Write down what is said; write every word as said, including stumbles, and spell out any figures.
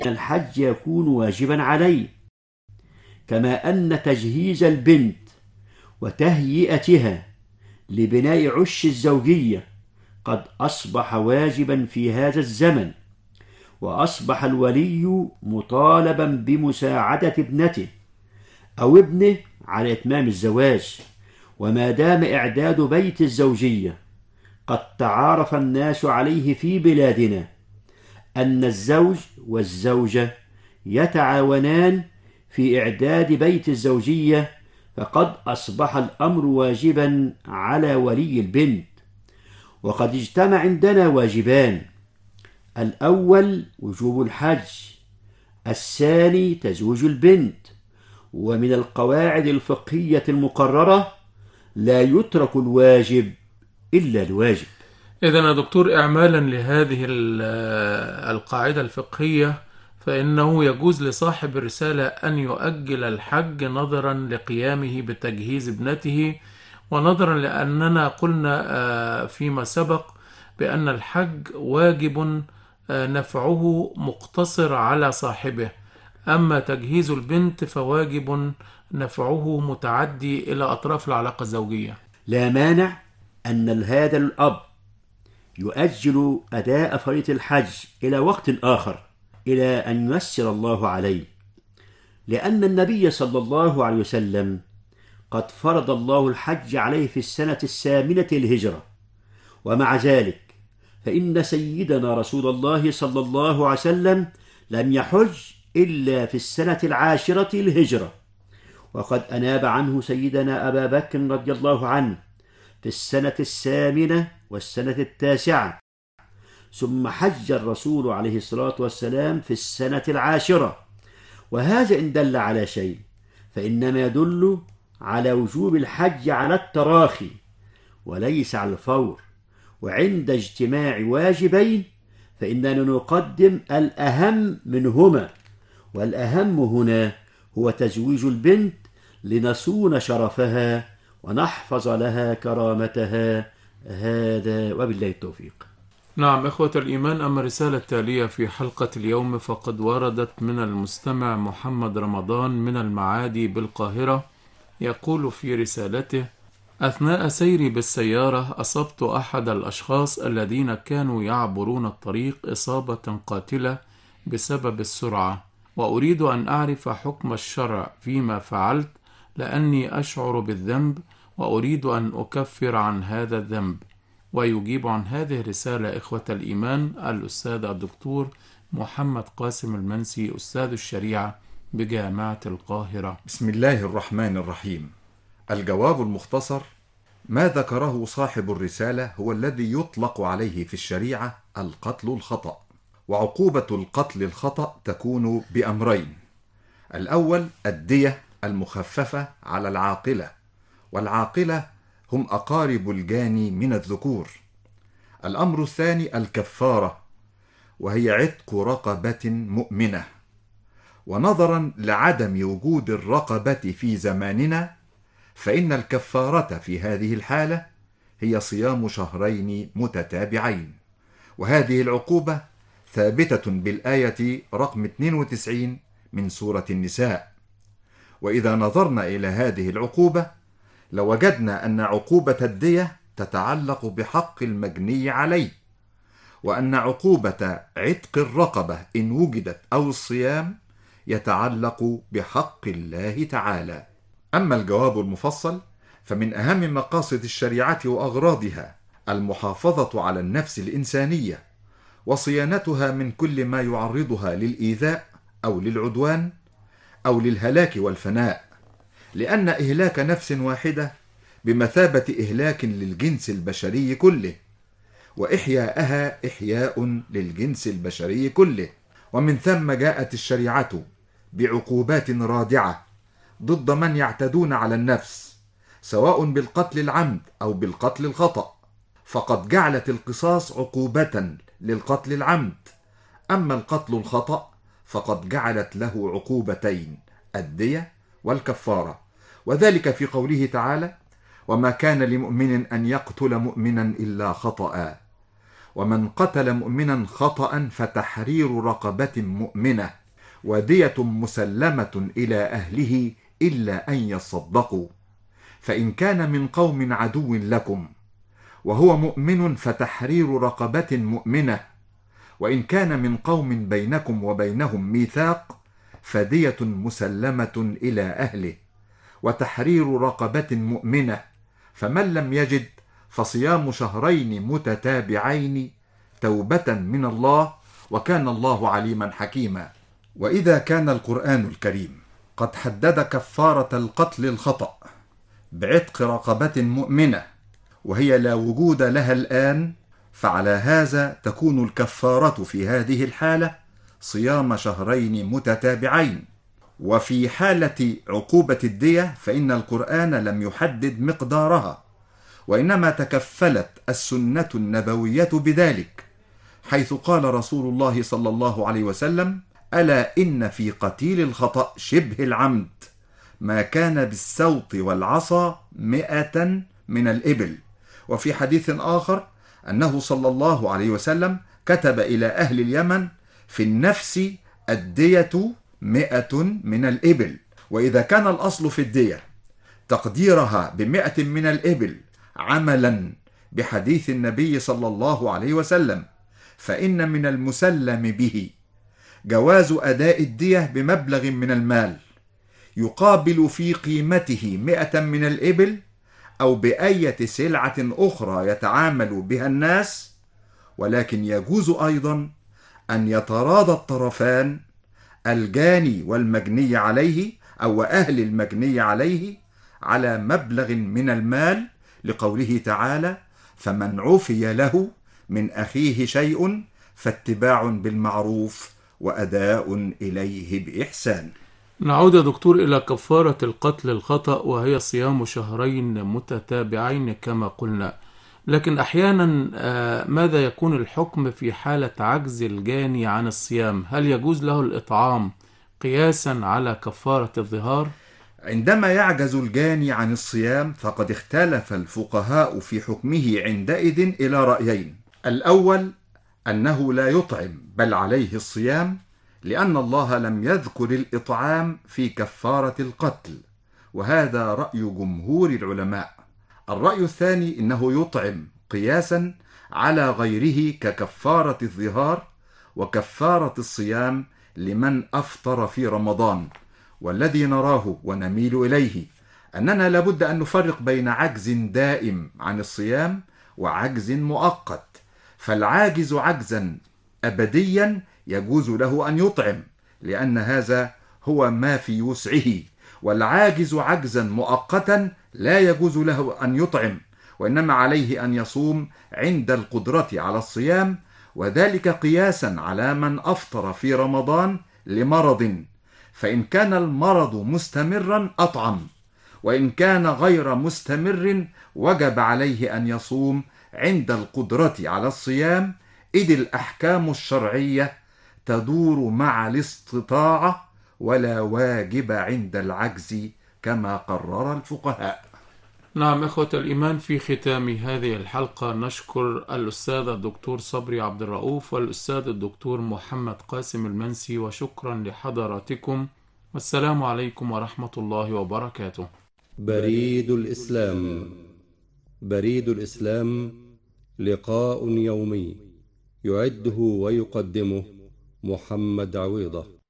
الحج يكون واجبا عليه، كما أن تجهيز البنت وتهيئتها لبناء عش الزوجية قد أصبح واجبا في هذا الزمن، وأصبح الولي مطالبا بمساعدة ابنته أو ابنه على إتمام الزواج. وما دام إعداد بيت الزوجية قد تعارف الناس عليه في بلادنا أن الزوج والزوجة يتعاونان في إعداد بيت الزوجية، فقد أصبح الأمر واجبا على ولي البنت. وقد اجتمع عندنا واجبان: الأول وجوب الحج، الثاني تزويج البنت. ومن القواعد الفقهية المقررة: لا يترك الواجب إلا الواجب. إذن يا دكتور، إعمالا لهذه القاعدة الفقهية، فإنه يجوز لصاحب الرسالة أن يؤجل الحج نظرا لقيامه بتجهيز ابنته، ونظرا لأننا قلنا فيما سبق بأن الحج واجب نفعه مقتصر على صاحبه، أما تجهيز البنت فواجب نفعه متعدي إلى أطراف العلاقة الزوجية. لا مانع أن هذا الأب يؤجل أداء فريضة الحج إلى وقت آخر إلى أن ييسر الله عليه، لأن النبي صلى الله عليه وسلم قد فرض الله الحج عليه في السنة الثامنة الهجرة، ومع ذلك فإن سيدنا رسول الله صلى الله عليه وسلم لم يحج إلا في السنة العاشرة الهجرة، وقد أناب عنه سيدنا أبا بكر رضي الله عنه في السنة الثامنة والسنة التاسعة، ثم حج الرسول عليه الصلاة والسلام في السنة العاشرة. وهذا إن دل على شيء فإنما يدل على وجوب الحج على التراخي وليس على الفور. وعند اجتماع واجبين فإننا نقدم الأهم منهما، والأهم هنا هو تزويج البنت لنصون شرفها ونحفظ لها كرامتها. هذا وبالله التوفيق. نعم إخوة الإيمان، أما الرسالة التالية في حلقة اليوم فقد وردت من المستمع محمد رمضان من المعادي بالقاهرة، يقول في رسالته: أثناء سيري بالسيارة أصبت أحد الأشخاص الذين كانوا يعبرون الطريق إصابة قاتلة بسبب السرعة، وأريد أن أعرف حكم الشرع فيما فعلت، لأني أشعر بالذنب وأريد أن أكفر عن هذا الذنب. ويجيب عن هذه الرسالة إخوة الإيمان الأستاذ الدكتور محمد قاسم المنسي، أستاذ الشريعة بجامعة القاهرة. بسم الله الرحمن الرحيم. الجواب المختصر: ما ذكره صاحب الرسالة هو الذي يطلق عليه في الشريعة القتل الخطأ. وعقوبة القتل الخطأ تكون بأمرين: الأول الدية المخففة على العاقلة، والعاقلة هم أقارب الجاني من الذكور. الأمر الثاني الكفارة، وهي عتق رقبة مؤمنة. ونظرا لعدم وجود الرقبة في زماننا فإن الكفارة في هذه الحالة هي صيام شهرين متتابعين، وهذه العقوبة ثابتة بالآية رقم اثنين وتسعين من سورة النساء. وإذا نظرنا إلى هذه العقوبة لوجدنا أن عقوبة الدية تتعلق بحق المجني عليه، وأن عقوبة عتق الرقبة إن وجدت أو الصيام يتعلق بحق الله تعالى. أما الجواب المفصل فمن أهم مقاصد الشريعة وأغراضها المحافظة على النفس الإنسانية وصيانتها من كل ما يعرضها للإيذاء أو للعدوان أو للهلاك والفناء، لأن إهلاك نفس واحدة بمثابة إهلاك للجنس البشري كله، وإحياءها إحياء للجنس البشري كله. ومن ثم جاءت الشريعة بعقوبات رادعة ضد من يعتدون على النفس، سواء بالقتل العمد أو بالقتل الخطأ، فقد جعلت القصاص عقوبة للقتل العمد، أما القتل الخطأ فقد جعلت له عقوبتين: الدية والكفارة. وذلك في قوله تعالى: وما كان لمؤمن أن يقتل مؤمنا إلا خطأ. ومن قتل مؤمنا خطأ فتحرير رقبة مؤمنة ودية مسلمة إلى أهله إلا أن يصدقوا، فإن كان من قوم عدو لكم وهو مؤمن فتحرير رقبة مؤمنة، وإن كان من قوم بينكم وبينهم ميثاق فدية مسلمة إلى أهله وتحرير رقبة مؤمنة، فمن لم يجد فصيام شهرين متتابعين توبة من الله، وكان الله عليما حكيما. وإذا كان القرآن الكريم قد حدد كفارة القتل الخطأ بعتق رقبة مؤمنة وهي لا وجود لها الآن، فعلى هذا تكون الكفارة في هذه الحالة صيام شهرين متتابعين. وفي حالة عقوبة الدية فإن القرآن لم يحدد مقدارها، وإنما تكفلت السنة النبوية بذلك، حيث قال رسول الله صلى الله عليه وسلم: ألا إن في قتيل الخطأ شبه العمد ما كان بالسوط والعصا مئة من الإبل. وفي حديث آخر أنه صلى الله عليه وسلم كتب إلى أهل اليمن: في النفس الدية مئة من الإبل. وإذا كان الأصل في الدية تقديرها بمئة من الإبل عملا بحديث النبي صلى الله عليه وسلم، فإن من المسلم به جواز أداء الدية بمبلغ من المال يقابل في قيمته مئة من الإبل أو بأية سلعة أخرى يتعامل بها الناس، ولكن يجوز أيضا أن يتراضى الطرفان الجاني والمجني عليه أو أهل المجني عليه على مبلغ من المال، لقوله تعالى: فمن عفي له من أخيه شيء فاتباع بالمعروف وأداء إليه بإحسان. نعود يا دكتور إلى كفارة القتل الخطأ، وهي صيام شهرين متتابعين كما قلنا، لكن أحيانا ماذا يكون الحكم في حالة عجز الجاني عن الصيام؟ هل يجوز له الإطعام قياسا على كفارة الظهار؟ عندما يعجز الجاني عن الصيام فقد اختلف الفقهاء في حكمه عندئذ إلى رأيين: الأول أنه لا يطعم بل عليه الصيام، لأن الله لم يذكر الإطعام في كفارة القتل، وهذا رأي جمهور العلماء. الرأي الثاني أنه يطعم قياسا على غيره ككفارة الظهار وكفارة الصيام لمن أفطر في رمضان. والذي نراه ونميل إليه أننا لابد أن نفرق بين عجز دائم عن الصيام وعجز مؤقت، فالعاجز عجزا أبديا يجوز له أن يطعم لأن هذا هو ما في وسعه، والعاجز عجزا مؤقتا لا يجوز له أن يطعم، وإنما عليه أن يصوم عند القدرة على الصيام، وذلك قياسا على من أفطر في رمضان لمرض، فإن كان المرض مستمرا أطعم، وإن كان غير مستمر وجب عليه أن يصوم عند القدرة على الصيام، إذ الأحكام الشرعية تدور مع الاستطاعة ولا واجب عند العجز كما قرر الفقهاء. نعم إخوة الإيمان، في ختام هذه الحلقة نشكر الأستاذ الدكتور صبري عبد الرؤوف والأستاذ الدكتور محمد قاسم المنسي، وشكرا لحضراتكم، والسلام عليكم ورحمة الله وبركاته. بريد الإسلام. بريد الإسلام لقاء يومي يعده ويقدمه محمد عويضة.